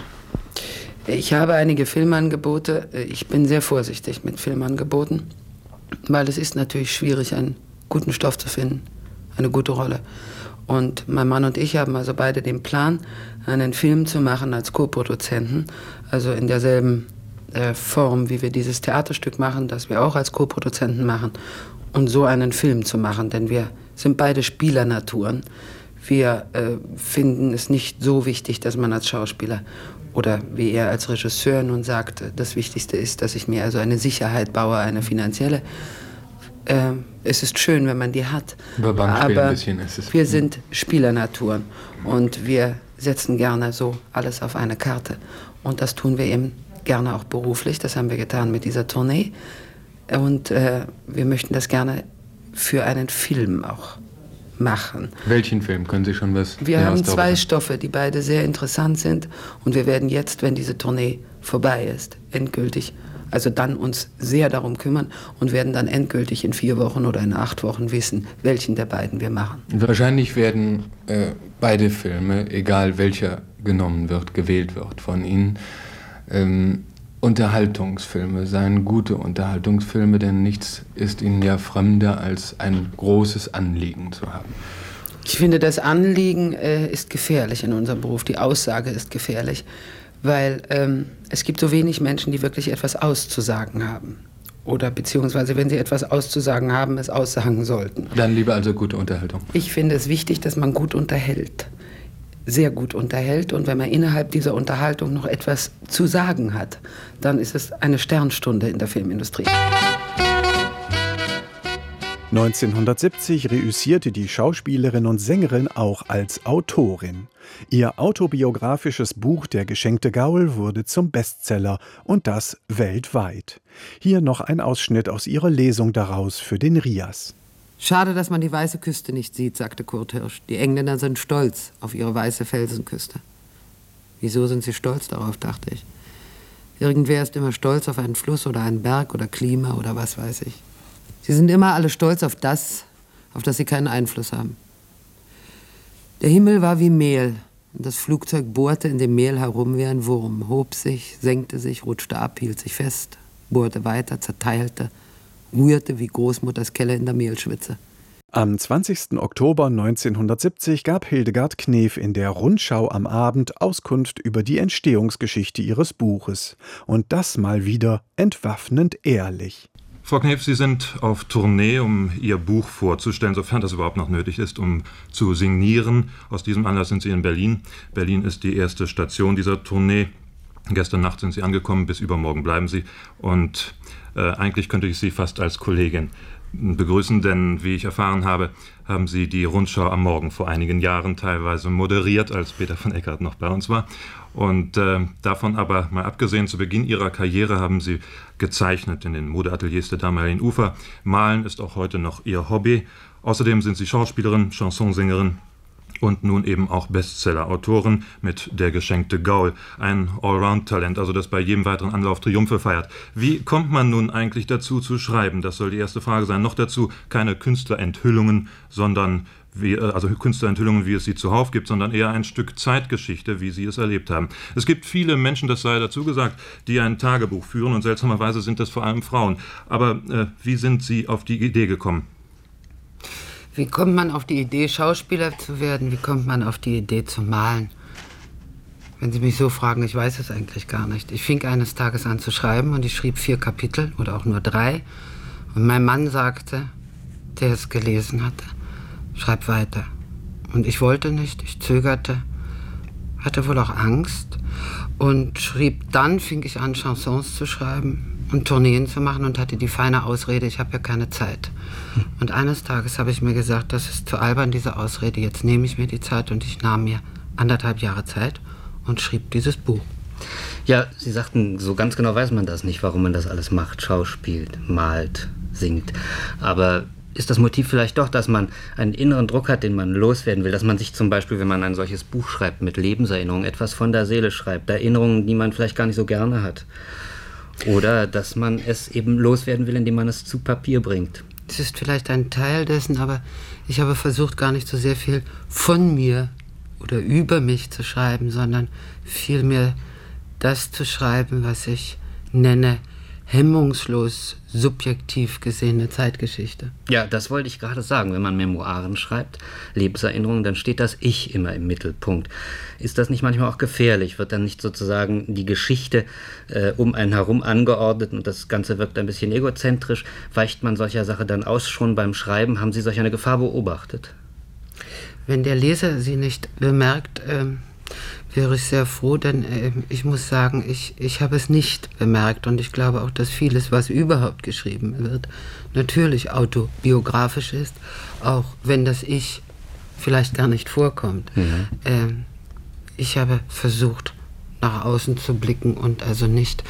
Ich habe einige Filmangebote. Ich bin sehr vorsichtig mit Filmangeboten, weil es ist natürlich schwierig, einen guten Stoff zu finden, eine gute Rolle. Und mein Mann und ich haben also beide den Plan, einen Film zu machen als Co-Produzenten, also in derselben äh, Form, wie wir dieses Theaterstück machen, das wir auch als Co-Produzenten machen, und so einen Film zu machen, denn wir sind beide Spielernaturen. Wir äh, finden es nicht so wichtig, dass man als Schauspieler oder wie er als Regisseur nun sagt, das Wichtigste ist, dass ich mir also eine Sicherheit baue, eine finanzielle. Äh, es ist schön, wenn man die hat, aber ein bisschen ist es wir sind Spielernaturen und wir setzen gerne so alles auf eine Karte. Und das tun wir eben gerne auch beruflich, das haben wir getan mit dieser Tournee. Und äh, wir möchten das gerne für einen Film auch machen. Welchen Film? Können Sie schon was? Wir haben zwei Stoffe, die beide sehr interessant sind. Und wir werden jetzt, wenn diese Tournee vorbei ist, endgültig, also dann uns sehr darum kümmern und werden dann endgültig in vier Wochen oder in acht Wochen wissen, welchen der beiden wir machen. Wahrscheinlich werden äh, beide Filme, egal welcher genommen wird, gewählt wird von Ihnen, ähm, Unterhaltungsfilme sein, gute Unterhaltungsfilme, denn nichts ist Ihnen ja fremder, als ein großes Anliegen zu haben. Ich finde, das Anliegen äh, ist gefährlich in unserem Beruf, die Aussage ist gefährlich, weil ähm, es gibt so wenig Menschen, die wirklich etwas auszusagen haben. Oder beziehungsweise, wenn sie etwas auszusagen haben, es aussagen sollten. Dann lieber also gute Unterhaltung. Ich finde es wichtig, dass man gut unterhält. Sehr gut unterhält, und wenn man innerhalb dieser Unterhaltung noch etwas zu sagen hat, dann ist es eine Sternstunde in der Filmindustrie. neunzehnhundertsiebzig reüssierte die Schauspielerin und Sängerin auch als Autorin. Ihr autobiografisches Buch Der geschenkte Gaul wurde zum Bestseller, und das weltweit. Hier noch ein Ausschnitt aus ihrer Lesung daraus für den Rias. Schade, dass man die weiße Küste nicht sieht, sagte Kurt Hirsch. Die Engländer sind stolz auf ihre weiße Felsenküste. Wieso sind sie stolz darauf, dachte ich. Irgendwer ist immer stolz auf einen Fluss oder einen Berg oder Klima oder was weiß ich. Sie sind immer alle stolz auf das, auf das sie keinen Einfluss haben. Der Himmel war wie Mehl, und das Flugzeug bohrte in dem Mehl herum wie ein Wurm, hob sich, senkte sich, rutschte ab, hielt sich fest, bohrte weiter, zerteilte, rührte wie Großmutters Kelle in der Mehlschwitze. Am zwanzigsten Oktober neunzehnhundertsiebzig gab Hildegard Knef in der Rundschau am Abend Auskunft über die Entstehungsgeschichte ihres Buches. Und das mal wieder entwaffnend ehrlich. Frau Knef, Sie sind auf Tournee, um Ihr Buch vorzustellen, sofern das überhaupt noch nötig ist, um zu signieren. Aus diesem Anlass sind Sie in Berlin. Berlin ist die erste Station dieser Tournee. Gestern Nacht sind Sie angekommen, bis übermorgen bleiben Sie. Und äh, eigentlich könnte ich Sie fast als Kollegin begrüßen, denn wie ich erfahren habe, haben Sie die Rundschau am Morgen vor einigen Jahren teilweise moderiert, als Peter von Eckart noch bei uns war. Und äh, davon aber mal abgesehen, zu Beginn Ihrer Karriere haben Sie gezeichnet in den Modeateliers der damaligen Ufer. Malen ist auch heute noch Ihr Hobby. Außerdem sind Sie Schauspielerin, Chansonsängerin und nun eben auch Bestseller-Autorin mit Der geschenkte Gaul. Ein Allround-Talent, also das bei jedem weiteren Anlauf Triumphe feiert. Wie kommt man nun eigentlich dazu zu schreiben? Das soll die erste Frage sein. Noch dazu keine Künstlerenthüllungen, sondern wie, also Künstlerenthüllungen, wie es sie zuhauf gibt, sondern eher ein Stück Zeitgeschichte, wie Sie es erlebt haben. Es gibt viele Menschen, das sei dazu gesagt, die ein Tagebuch führen, und seltsamerweise sind das vor allem Frauen. Aber äh, wie sind Sie auf die Idee gekommen? Wie kommt man auf die Idee, Schauspieler zu werden? Wie kommt man auf die Idee, zu malen? Wenn Sie mich so fragen, ich weiß es eigentlich gar nicht. Ich fing eines Tages an zu schreiben, und ich schrieb vier Kapitel oder auch nur drei. Und mein Mann sagte, der es gelesen hatte, schreib weiter. Und ich wollte nicht, ich zögerte, hatte wohl auch Angst und schrieb dann, fing ich an, Chansons zu schreiben und Tourneen zu machen und hatte die feine Ausrede, ich habe ja keine Zeit. Und eines Tages habe ich mir gesagt, das ist zu albern, diese Ausrede, jetzt nehme ich mir die Zeit, und ich nahm mir anderthalb Jahre Zeit und schrieb dieses Buch. Ja, Sie sagten, so ganz genau weiß man das nicht, warum man das alles macht, schauspielt, malt, singt. Aber ist das Motiv vielleicht doch, dass man einen inneren Druck hat, den man loswerden will, dass man sich zum Beispiel, wenn man ein solches Buch schreibt mit Lebenserinnerungen, etwas von der Seele schreibt, Erinnerungen, die man vielleicht gar nicht so gerne hat? Oder dass man es eben loswerden will, indem man es zu Papier bringt? Es ist vielleicht ein Teil dessen, aber ich habe versucht, gar nicht so sehr viel von mir oder über mich zu schreiben, sondern vielmehr das zu schreiben, was ich nenne, hemmungslos, subjektiv gesehene Zeitgeschichte. Ja, das wollte ich gerade sagen. Wenn man Memoiren schreibt, Lebenserinnerungen, dann steht das Ich immer im Mittelpunkt. Ist das nicht manchmal auch gefährlich? Wird dann nicht sozusagen die Geschichte äh, um einen herum angeordnet und das Ganze wirkt ein bisschen egozentrisch? Weicht man solcher Sache dann aus schon beim Schreiben? Haben Sie solch eine Gefahr beobachtet? Wenn der Leser sie nicht bemerkt, ähm wäre ich sehr froh, denn äh, ich muss sagen, ich, ich habe es nicht bemerkt, und ich glaube auch, dass vieles, was überhaupt geschrieben wird, natürlich autobiografisch ist, auch wenn das Ich vielleicht gar nicht vorkommt. Mhm. Äh, ich habe versucht, nach außen zu blicken und also nicht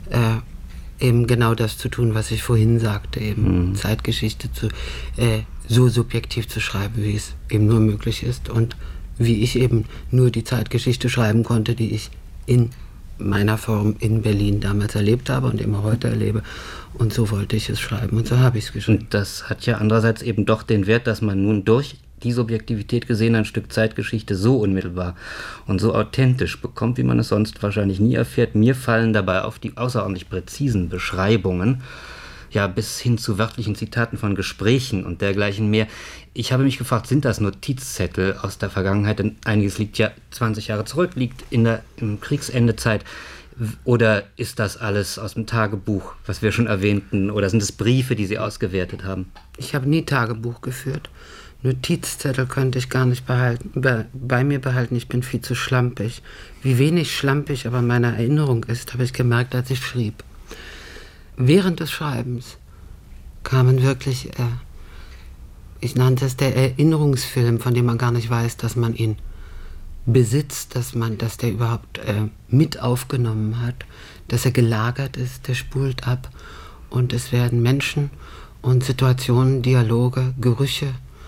äh, eben genau das zu tun, was ich vorhin sagte, eben mhm. Zeitgeschichte zu, äh, so subjektiv zu schreiben, wie es eben nur möglich ist und wie ich eben nur die Zeitgeschichte schreiben konnte, die ich in meiner Form in Berlin damals erlebt habe und immer heute erlebe. Und so wollte ich es schreiben und so habe ich es geschrieben. Und das hat ja andererseits eben doch den Wert, dass man nun durch die Subjektivität gesehen ein Stück Zeitgeschichte so unmittelbar und so authentisch bekommt, wie man es sonst wahrscheinlich nie erfährt. Mir fallen dabei auf die außerordentlich präzisen Beschreibungen, ja bis hin zu wörtlichen Zitaten von Gesprächen und dergleichen mehr. Ich habe mich gefragt, sind das Notizzettel aus der Vergangenheit? Denn einiges liegt ja zwanzig Jahre zurück, liegt in der im Kriegsendezeit. Oder ist das alles aus dem Tagebuch, was wir schon erwähnten? Oder sind es Briefe, die Sie ausgewertet haben? Ich habe nie Tagebuch geführt. Notizzettel könnte ich gar nicht behalten, bei, bei mir behalten. Ich bin viel zu schlampig. Wie wenig schlampig aber meine Erinnerung ist, habe ich gemerkt, als ich schrieb. Während des Schreibens kamen wirklich, äh, ich nannte es der Erinnerungsfilm, von dem man gar nicht weiß, dass man ihn besitzt, dass man, dass der überhaupt äh, mit aufgenommen hat, dass er gelagert ist, der spult ab und es werden Menschen und Situationen, Dialoge, Gerüche.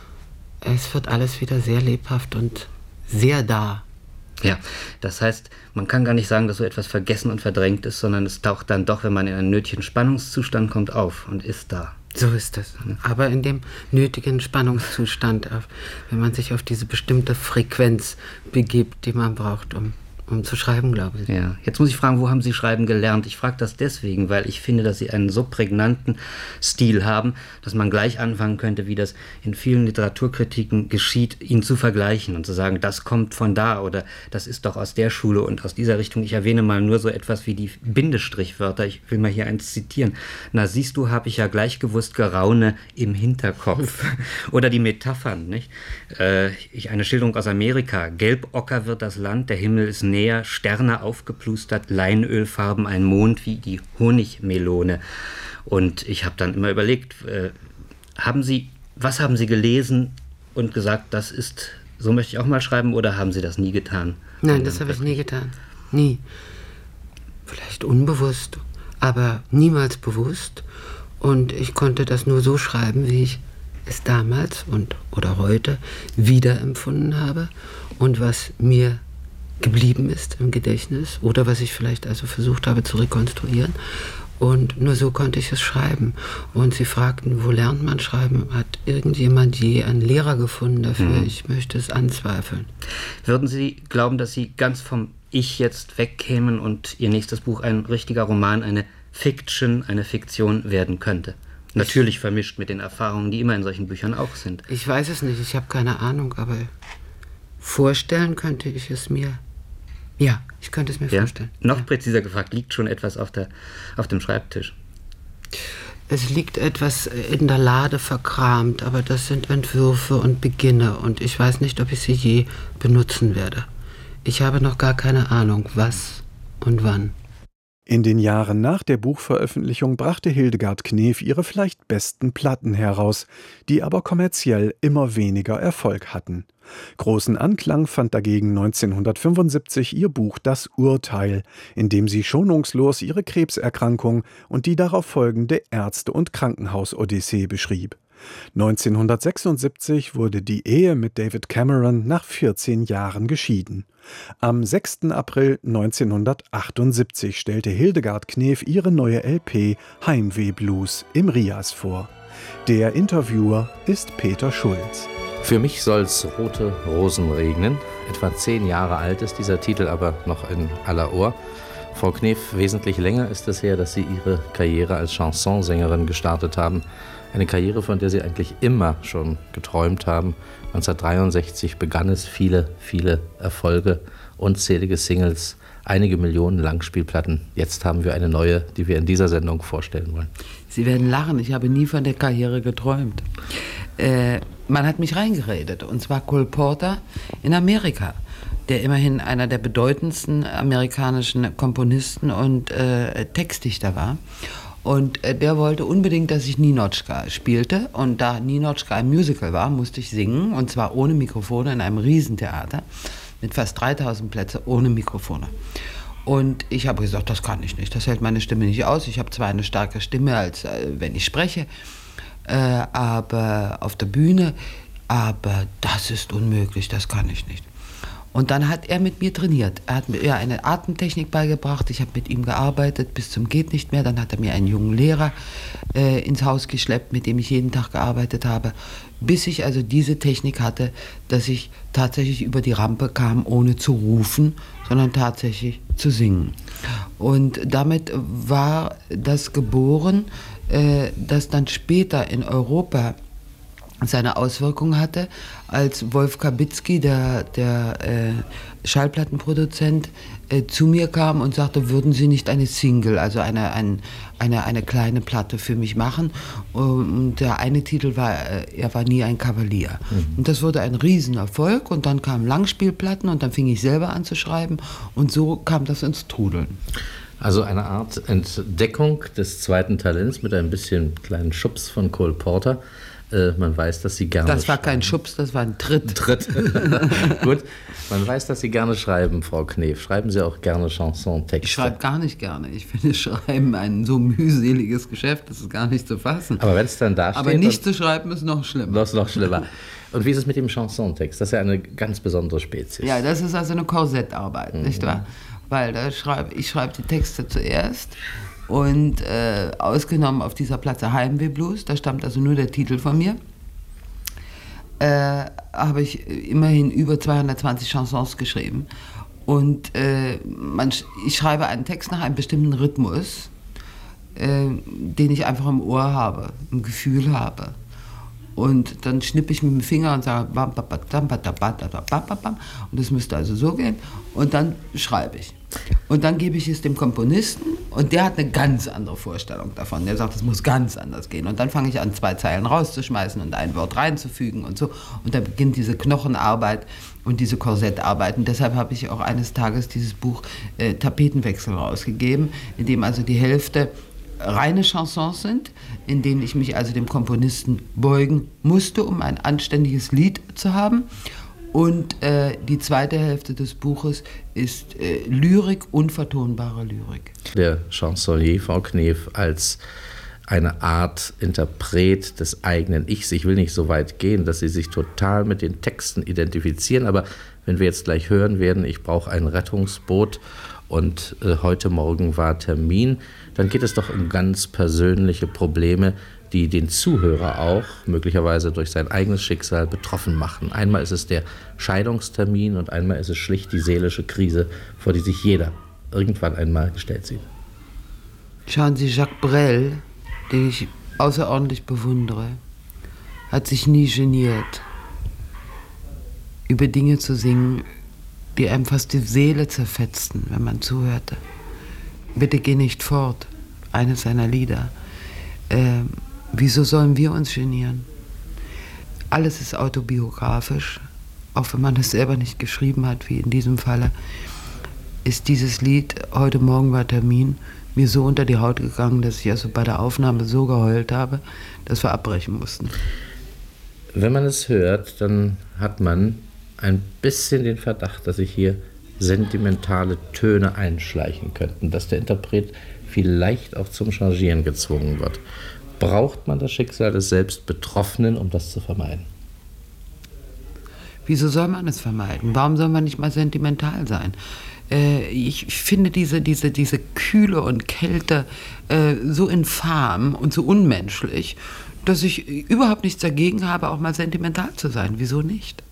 Es wird alles wieder sehr lebhaft und sehr da. Ja, das heißt, man kann gar nicht sagen, dass so etwas vergessen und verdrängt ist, sondern es taucht dann doch, wenn man in einen nötigen Spannungszustand kommt, auf und ist da. So ist es. Aber in dem nötigen Spannungszustand, wenn man sich auf diese bestimmte Frequenz begibt, die man braucht, um, um zu schreiben, glaube ich. Ja, jetzt muss ich fragen, wo haben Sie schreiben gelernt? Ich frage das deswegen, weil ich finde, dass Sie einen so prägnanten Stil haben, dass man gleich anfangen könnte, wie das in vielen Literaturkritiken geschieht, ihn zu vergleichen und zu sagen, das kommt von da oder das ist doch aus der Schule und aus dieser Richtung. Ich erwähne mal nur so etwas wie die Bindestrichwörter. Ich will mal hier eins zitieren. Na, siehst du, habe ich ja gleich gewusst, Geraune im Hinterkopf. Oder die Metaphern, nicht? Äh, ich, eine Schilderung aus Amerika. Gelbocker wird das Land, der Himmel ist näher, Sterne aufgeplustert, Leinölfarben, ein Mond wie die Honigmelone. Und ich habe dann immer überlegt, äh, haben Sie, was haben Sie gelesen und gesagt, das ist, so möchte ich auch mal schreiben, oder haben Sie das nie getan? Nein, das habe ich nie getan. Nie. Vielleicht unbewusst, aber niemals bewusst. Und ich konnte das nur so schreiben, wie ich es damals und oder heute wiederempfunden habe und was mir geblieben ist im Gedächtnis oder was ich vielleicht also versucht habe zu rekonstruieren. Und nur so konnte ich es schreiben. Und Sie fragten, wo lernt man schreiben? Hat irgendjemand je einen Lehrer gefunden dafür? Mhm. Ich möchte es anzweifeln. Würden Sie glauben, dass Sie ganz vom Ich jetzt wegkämen und Ihr nächstes Buch ein richtiger Roman, eine Fiction, eine Fiktion werden könnte? Natürlich vermischt mit den Erfahrungen, die immer in solchen Büchern auch sind. Ich weiß es nicht, ich habe keine Ahnung, aber vorstellen könnte ich es mir. Ja, ich könnte es mir ja? vorstellen. Noch ja. präziser gefragt, liegt schon etwas auf, der, auf dem Schreibtisch? Es liegt etwas in der Lade verkramt, aber das sind Entwürfe und Beginne und ich weiß nicht, ob ich sie je benutzen werde. Ich habe noch gar keine Ahnung, was und wann. In den Jahren nach der Buchveröffentlichung brachte Hildegard Knef ihre vielleicht besten Platten heraus, die aber kommerziell immer weniger Erfolg hatten. Großen Anklang fand dagegen neunzehnhundertfünfundsiebzig ihr Buch Das Urteil, in dem sie schonungslos ihre Krebserkrankung und die darauf folgende Ärzte- und Krankenhaus-Odyssee beschrieb. neunzehnhundertsechsundsiebzig wurde die Ehe mit David Cameron nach vierzehn Jahren geschieden. Am sechsten April neunzehnhundertachtundsiebzig stellte Hildegard Knef ihre neue L P Heimweh-Blues im Rias vor. Der Interviewer ist Peter Schulz. Für mich soll's rote Rosen regnen. Etwa zehn Jahre alt ist dieser Titel, aber noch in aller Ohr. Frau Knef, wesentlich länger ist es her, dass Sie Ihre Karriere als Chansonsängerin gestartet haben. Eine Karriere, von der Sie eigentlich immer schon geträumt haben. neunzehnhundertdreiundsechzig begann es, viele, viele Erfolge, unzählige Singles, einige Millionen Langspielplatten. Jetzt haben wir eine neue, die wir in dieser Sendung vorstellen wollen. Sie werden lachen, ich habe nie von der Karriere geträumt. Äh, man hat mich reingeredet, und zwar Cole Porter in Amerika, der immerhin einer der bedeutendsten amerikanischen Komponisten und äh, Textdichter war. Und äh, der wollte unbedingt, dass ich Ninotchka spielte. Und da Ninotchka ein Musical war, musste ich singen, und zwar ohne Mikrofone in einem Riesentheater mit fast dreitausend Plätzen ohne Mikrofone. Und ich habe gesagt, das kann ich nicht, das hält meine Stimme nicht aus. Ich habe zwar eine starke Stimme, als äh, wenn ich spreche, äh, aber auf der Bühne, aber das ist unmöglich, das kann ich nicht. Und dann hat er mit mir trainiert. Er hat mir ja eine Atemtechnik beigebracht. Ich habe mit ihm gearbeitet bis zum geht nicht mehr. Dann hat er mir einen jungen Lehrer äh, ins Haus geschleppt, mit dem ich jeden Tag gearbeitet habe, bis ich also diese Technik hatte, dass ich tatsächlich über die Rampe kam, ohne zu rufen, sondern tatsächlich zu singen. Und damit war das geboren, äh, das dann später in Europa seine Auswirkungen hatte, als Wolf Kabitzky, der, der äh, Schallplattenproduzent, äh, zu mir kam und sagte, würden Sie nicht eine Single, also eine, ein, eine, eine kleine Platte für mich machen? Und der eine Titel war, äh, er war nie ein Kavalier. Mhm. Und das wurde ein Riesenerfolg und dann kamen Langspielplatten und dann fing ich selber an zu schreiben und so kam das ins Trudeln. Also eine Art Entdeckung des zweiten Talents mit ein bisschen kleinen Schubs von Cole Porter. Man weiß, dass Sie gerne Das war schreiben. kein Schubs, das war ein Tritt. Tritt. Gut. Man weiß, dass Sie gerne schreiben, Frau Knef. Schreiben Sie auch gerne Chanson-Texte? Ich schreibe gar nicht gerne. Ich finde Schreiben ein so mühseliges Geschäft, das ist gar nicht zu fassen. Aber wenn es dann da steht... Aber nicht zu schreiben ist noch schlimmer. Das ist noch schlimmer. Und wie ist es mit dem Chanson-Text? Das ist ja eine ganz besondere Spezies. Ja, das ist also eine Korsettarbeit, mhm. nicht wahr? Weil da schreibe, ich schreibe die Texte zuerst. Und äh, ausgenommen auf dieser Platte Heimweh Blues, da stammt also nur der Titel von mir, äh, habe ich immerhin über zweihundertzwanzig Chansons geschrieben. Und äh, man, ich schreibe einen Text nach einem bestimmten Rhythmus, äh, den ich einfach im Ohr habe, im Gefühl habe. Und dann schnippe ich mit dem Finger und sage, bam, bam, bam, bam, bam, bam, bam, und das müsste also so gehen. Und dann schreibe ich. Und dann gebe ich es dem Komponisten und der hat eine ganz andere Vorstellung davon. Der sagt, es muss ganz anders gehen. Und dann fange ich an, zwei Zeilen rauszuschmeißen und ein Wort reinzufügen und so. Und dann beginnt diese Knochenarbeit und diese Korsettarbeit. Und deshalb habe ich auch eines Tages dieses Buch äh, Tapetenwechsel rausgegeben, in dem also die Hälfte reine Chansons sind, in denen ich mich also dem Komponisten beugen musste, um ein anständiges Lied zu haben. Und äh, die zweite Hälfte des Buches ist äh, Lyrik, unvertonbare Lyrik. Der Chansonnier, Frau Knef, als eine Art Interpret des eigenen Ichs. Ich will nicht so weit gehen, dass Sie sich total mit den Texten identifizieren, aber wenn wir jetzt gleich hören werden, ich brauche ein Rettungsboot und äh, heute Morgen war Termin, dann geht es doch um ganz persönliche Probleme, die den Zuhörer auch möglicherweise durch sein eigenes Schicksal betroffen machen. Einmal ist es der Scheidungstermin und einmal ist es schlicht die seelische Krise, vor die sich jeder irgendwann einmal gestellt sieht. Schauen Sie, Jacques Brel, den ich außerordentlich bewundere, hat sich nie geniert, über Dinge zu singen, die einem fast die Seele zerfetzten, wenn man zuhörte. Bitte geh nicht fort, eines seiner Lieder. Ähm, Wieso sollen wir uns genieren? Alles ist autobiografisch, auch wenn man es selber nicht geschrieben hat, wie in diesem Falle, ist dieses Lied, heute Morgen war Termin, mir so unter die Haut gegangen, dass ich also bei der Aufnahme so geheult habe, dass wir abbrechen mussten. Wenn man es hört, dann hat man ein bisschen den Verdacht, dass sich hier sentimentale Töne einschleichen könnten, dass der Interpret vielleicht auch zum Changieren gezwungen wird. Braucht man das Schicksal des selbst Betroffenen, um das zu vermeiden? Wieso soll man es vermeiden? Warum soll man nicht mal sentimental sein? Äh, ich finde diese, diese, diese Kühle und Kälte äh, so infam und so unmenschlich, dass ich überhaupt nichts dagegen habe, auch mal sentimental zu sein. Wieso nicht?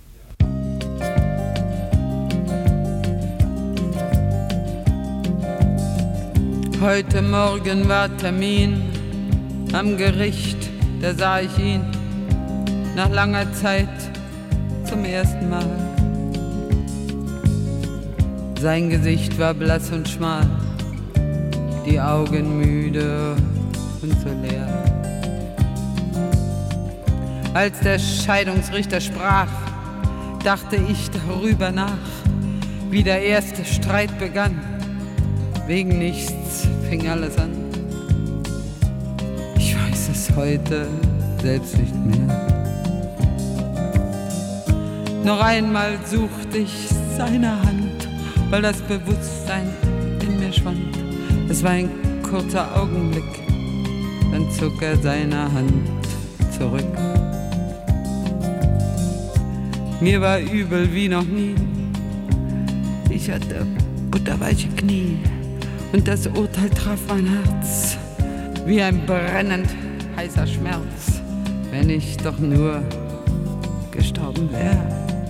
Heute Morgen war Termin am Gericht, da sah ich ihn nach langer Zeit zum ersten Mal. Sein Gesicht war blass und schmal, die Augen müde und so leer. Als der Scheidungsrichter sprach, dachte ich darüber nach, wie der erste Streit begann. Wegen nichts fing alles an. Ich weiß es heute selbst nicht mehr. Noch einmal suchte ich seine Hand, weil das Bewusstsein verschwand. Es war ein kurzer Augenblick, dann zog er seine Hand zurück. Mir war übel wie noch nie. Ich hatte butterweiche Knie und das Urteil traf mein Herz wie ein brennend heißer Schmerz, wenn ich doch nur gestorben wäre.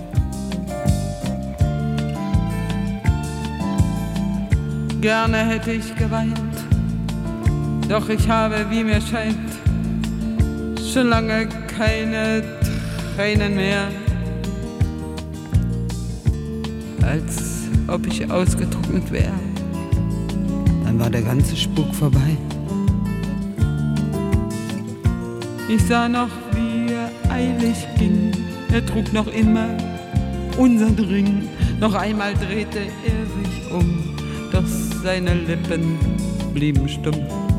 Gerne hätte ich geweint, doch ich habe, wie mir scheint, schon lange keine Tränen mehr. Als ob ich ausgetrocknet wäre, dann war der ganze Spuk vorbei. Ich sah noch, wie er eilig ging, er trug noch immer unseren Ring. Noch einmal drehte er sich um, doch seine Lippen blieben stumm.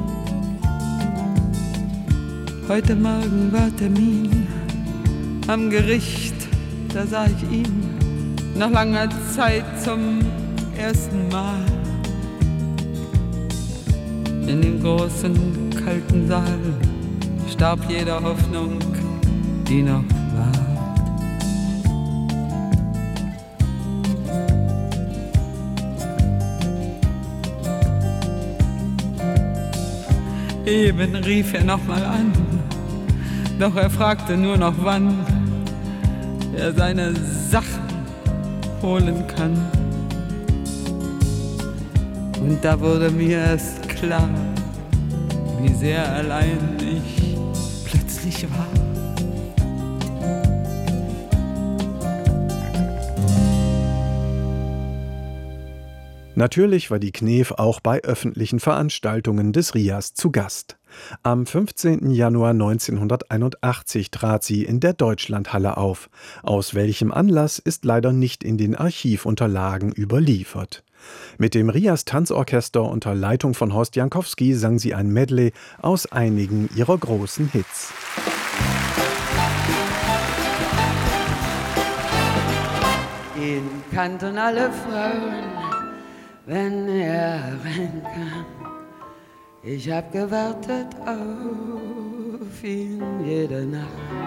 Heute Morgen war Termin am Gericht, da sah ich ihn nach langer Zeit zum ersten Mal. In dem großen, kalten Saal starb jede Hoffnung, die noch war. Eben rief er nochmal an, doch er fragte nur noch, wann er seine Sachen holen kann. Und da wurde mir erst klar, wie sehr allein ich plötzlich war. Natürlich war die Knef auch bei öffentlichen Veranstaltungen des R I A S zu Gast. Am fünfzehnten Januar neunzehnhunderteinundachtzig trat sie in der Deutschlandhalle auf. Aus welchem Anlass ist leider nicht in den Archivunterlagen überliefert. Mit dem R I A S Tanzorchester unter Leitung von Horst Jankowski sang sie ein Medley aus einigen ihrer großen Hits. Ihn kannten alle Frauen, wenn er reinkam. Ich hab gewartet auf ihn jede Nacht.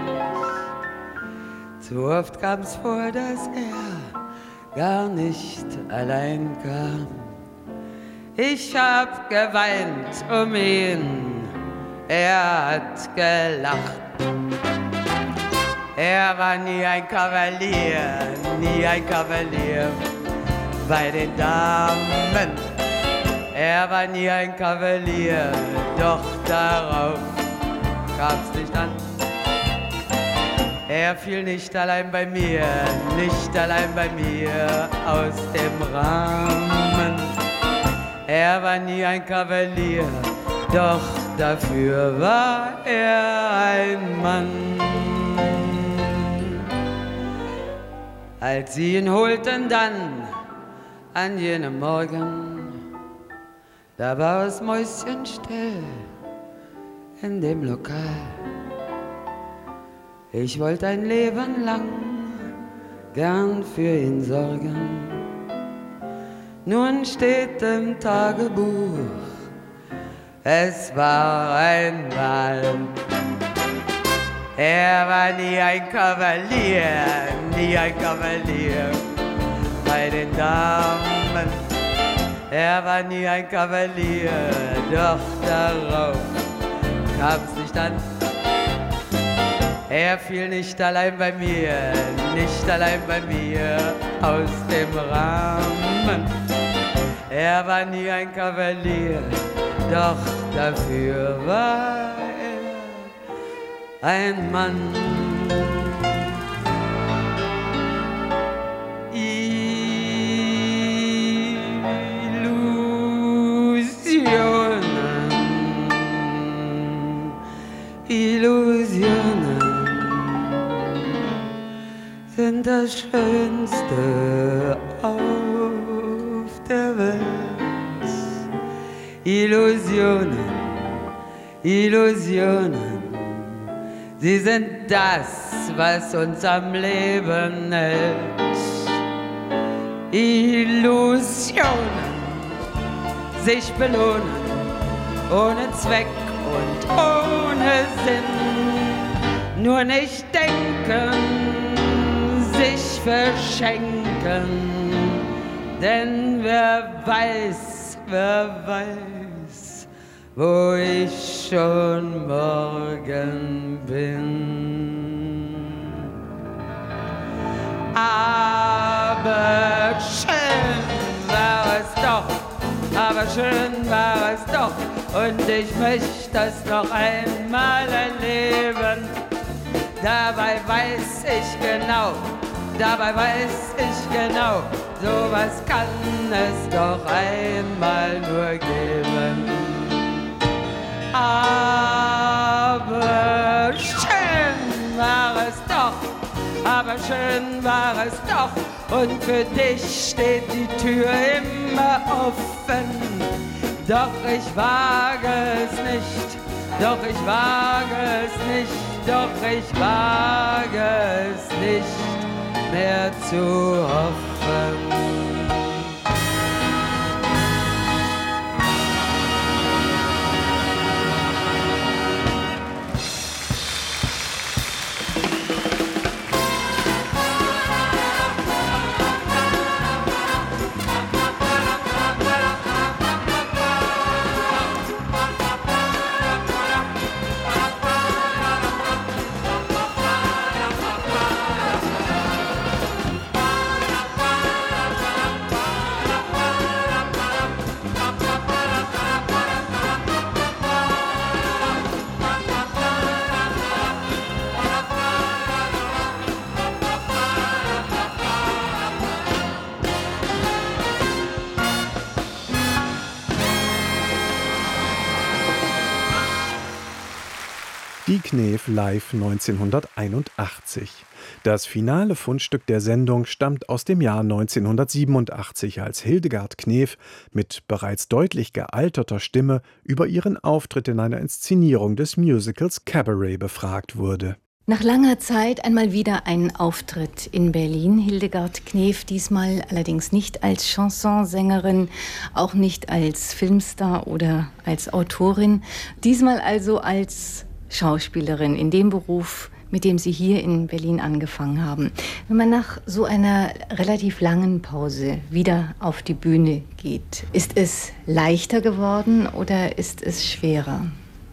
Zu oft kam's vor, dass er gar nicht allein kam. Ich hab geweint um ihn, er hat gelacht. Er war nie ein Kavalier, nie ein Kavalier bei den Damen. Er war nie ein Kavalier, doch darauf kam's nicht an. Er fiel nicht allein bei mir, nicht allein bei mir aus dem Rahmen. Er war nie ein Kavalier, doch dafür war er ein Mann. Als sie ihn holten dann an jenem Morgen, da war es mäuschenstill in dem Lokal. Ich wollte ein Leben lang gern für ihn sorgen. Nun steht im Tagebuch, es war einmal. Er war nie ein Kavalier, nie ein Kavalier bei den Damen. Er war nie ein Kavalier, doch darauf kam's nicht an. Er fiel nicht allein bei mir, nicht allein bei mir aus dem Rahmen. Er war nie ein Kavalier, doch dafür war er ein Mann. Illusionen sind das Schönste auf der Welt. Illusionen, Illusionen, sie sind das, was uns am Leben hält. Illusionen, sich belohnen, ohne Zweck und ohne Sinn. Nur nicht denken, sich verschenken, denn wer weiß, wer weiß, wo ich schon morgen bin. Aber schön war es doch, aber schön war es doch, und ich möchte das noch einmal erleben. Dabei weiß ich genau, dabei weiß ich genau, sowas kann es doch einmal nur geben. Aber schön war es doch, aber schön war es doch, und für dich steht die Tür immer offen. Doch ich wage es nicht, doch ich wage es nicht, doch ich wage es nicht mehr zu hoffen. Die Knef live neunzehnhunderteinundachtzig. Das finale Fundstück der Sendung stammt aus dem Jahr neunzehnhundertsiebenundachtzig, als Hildegard Knef mit bereits deutlich gealterter Stimme über ihren Auftritt in einer Inszenierung des Musicals Cabaret befragt wurde. Nach langer Zeit einmal wieder ein Auftritt in Berlin. Hildegard Knef, diesmal allerdings nicht als Chansonsängerin, auch nicht als Filmstar oder als Autorin. Diesmal also als Schauspielerin in dem Beruf, mit dem Sie hier in Berlin angefangen haben. Wenn man nach so einer relativ langen Pause wieder auf die Bühne geht, ist es leichter geworden oder ist es schwerer?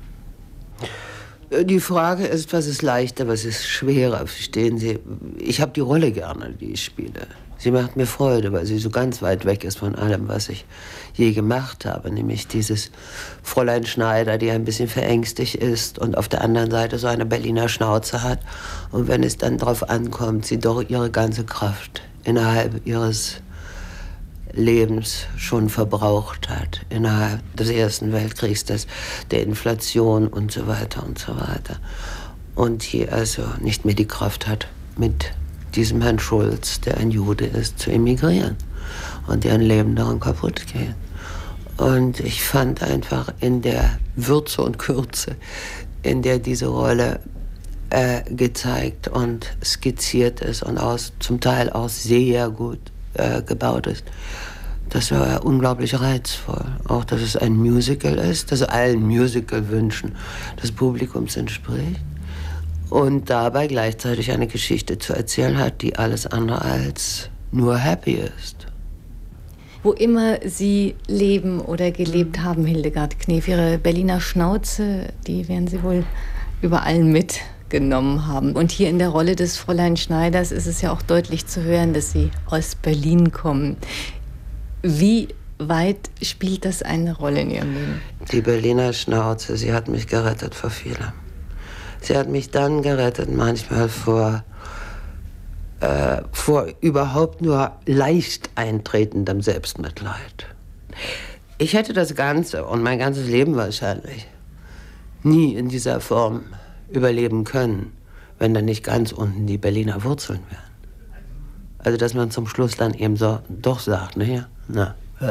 Die Frage ist, was ist leichter, was ist schwerer, verstehen Sie? Ich habe die Rolle gerne, die ich spiele. Sie macht mir Freude, weil sie so ganz weit weg ist von allem, was ich je gemacht habe. Nämlich dieses Fräulein Schneider, die ein bisschen verängstigt ist und auf der anderen Seite so eine Berliner Schnauze hat. Und wenn es dann darauf ankommt, sie doch ihre ganze Kraft innerhalb ihres Lebens schon verbraucht hat. Innerhalb des Ersten Weltkriegs, des, der Inflation und so weiter und so weiter. Und hier also nicht mehr die Kraft hat, mit diesem Herrn Schulz, der ein Jude ist, zu emigrieren und deren Leben daran kaputt geht. Und ich fand einfach in der Würze und Kürze, in der diese Rolle äh, gezeigt und skizziert ist und aus, zum Teil auch sehr gut äh, gebaut ist, das war unglaublich reizvoll. Auch, dass es ein Musical ist, das allen Musical-Wünschen des Publikums entspricht. Und dabei gleichzeitig eine Geschichte zu erzählen hat, die alles andere als nur happy ist. Wo immer Sie leben oder gelebt haben, Hildegard Knef, Ihre Berliner Schnauze, die werden Sie wohl überall mitgenommen haben. Und hier in der Rolle des Fräulein Schneiders ist es ja auch deutlich zu hören, dass Sie aus Berlin kommen. Wie weit spielt das eine Rolle in Ihrem Leben? Die Berliner Schnauze, sie hat mich gerettet vor vielem. Sie hat mich dann gerettet, manchmal vor, äh, vor überhaupt nur leicht eintretendem Selbstmitleid. Ich hätte das Ganze und mein ganzes Leben wahrscheinlich nie in dieser Form überleben können, wenn dann nicht ganz unten die Berliner Wurzeln wären. Also dass man zum Schluss dann eben so doch sagt, naja, na, ja,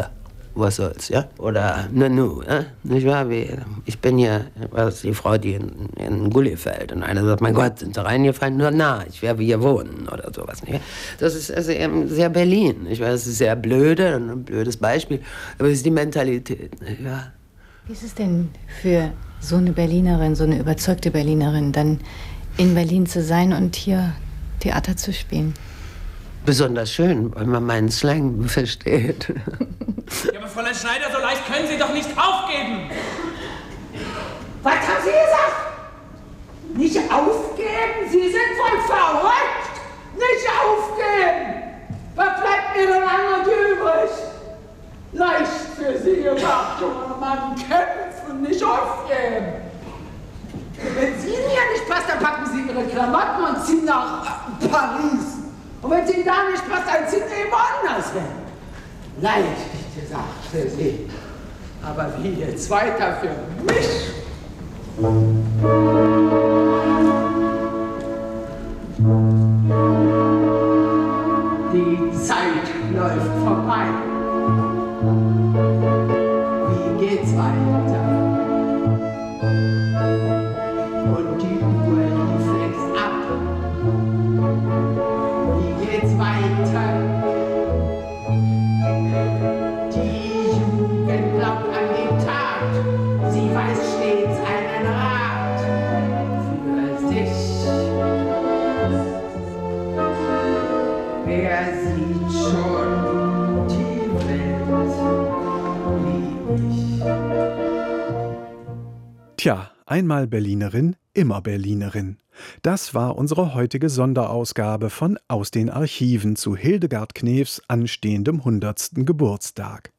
was soll's, ja? Oder Nanu, ja? Nicht wahr? Wie, ich bin hier, was die Frau, die in, in Gully fällt. Und einer sagt, mein Gott, sind sie reingefallen? Nur na, ich werde hier wohnen oder sowas. Nicht? Das ist also eben sehr Berlin. Ich weiß, es ist sehr blöde, ein blödes Beispiel, aber es ist die Mentalität. Nicht wahr? Wie ist es denn für so eine Berlinerin, so eine überzeugte Berlinerin, dann in Berlin zu sein und hier Theater zu spielen? Besonders schön, weil man meinen Slang versteht. Ja, aber Fräulein Schneider, so leicht können Sie doch nicht aufgeben! Was haben Sie gesagt? Nicht aufgeben? Sie sind voll verrückt! Nicht aufgeben! Was bleibt mir denn anderes übrig? Leicht für Sie gemacht, junger Mann, kämpfen, nicht aufgeben! Wenn es Ihnen hier nicht passt, dann packen Sie Ihre Klamotten und ziehen nach äh, Paris. Und wenn es Ihnen da nicht passt, dann ziehen Sie eben woanders hin. Leicht gesagt für Sie. Aber wie jetzt weiter für mich? Die Zeit läuft vorbei. Wie geht's weiter? Und die Uhr, die flext ab. Wie geht's weiter? Die Jugend glaubt an die Tat. Sie weiß stets einen Rat für sich. Wer sieht schon die Welt wie ich? Tja, einmal Berlinerin, immer Berlinerin. Das war unsere heutige Sonderausgabe von Aus den Archiven zu Hildegard Knefs anstehendem hundertsten Geburtstag.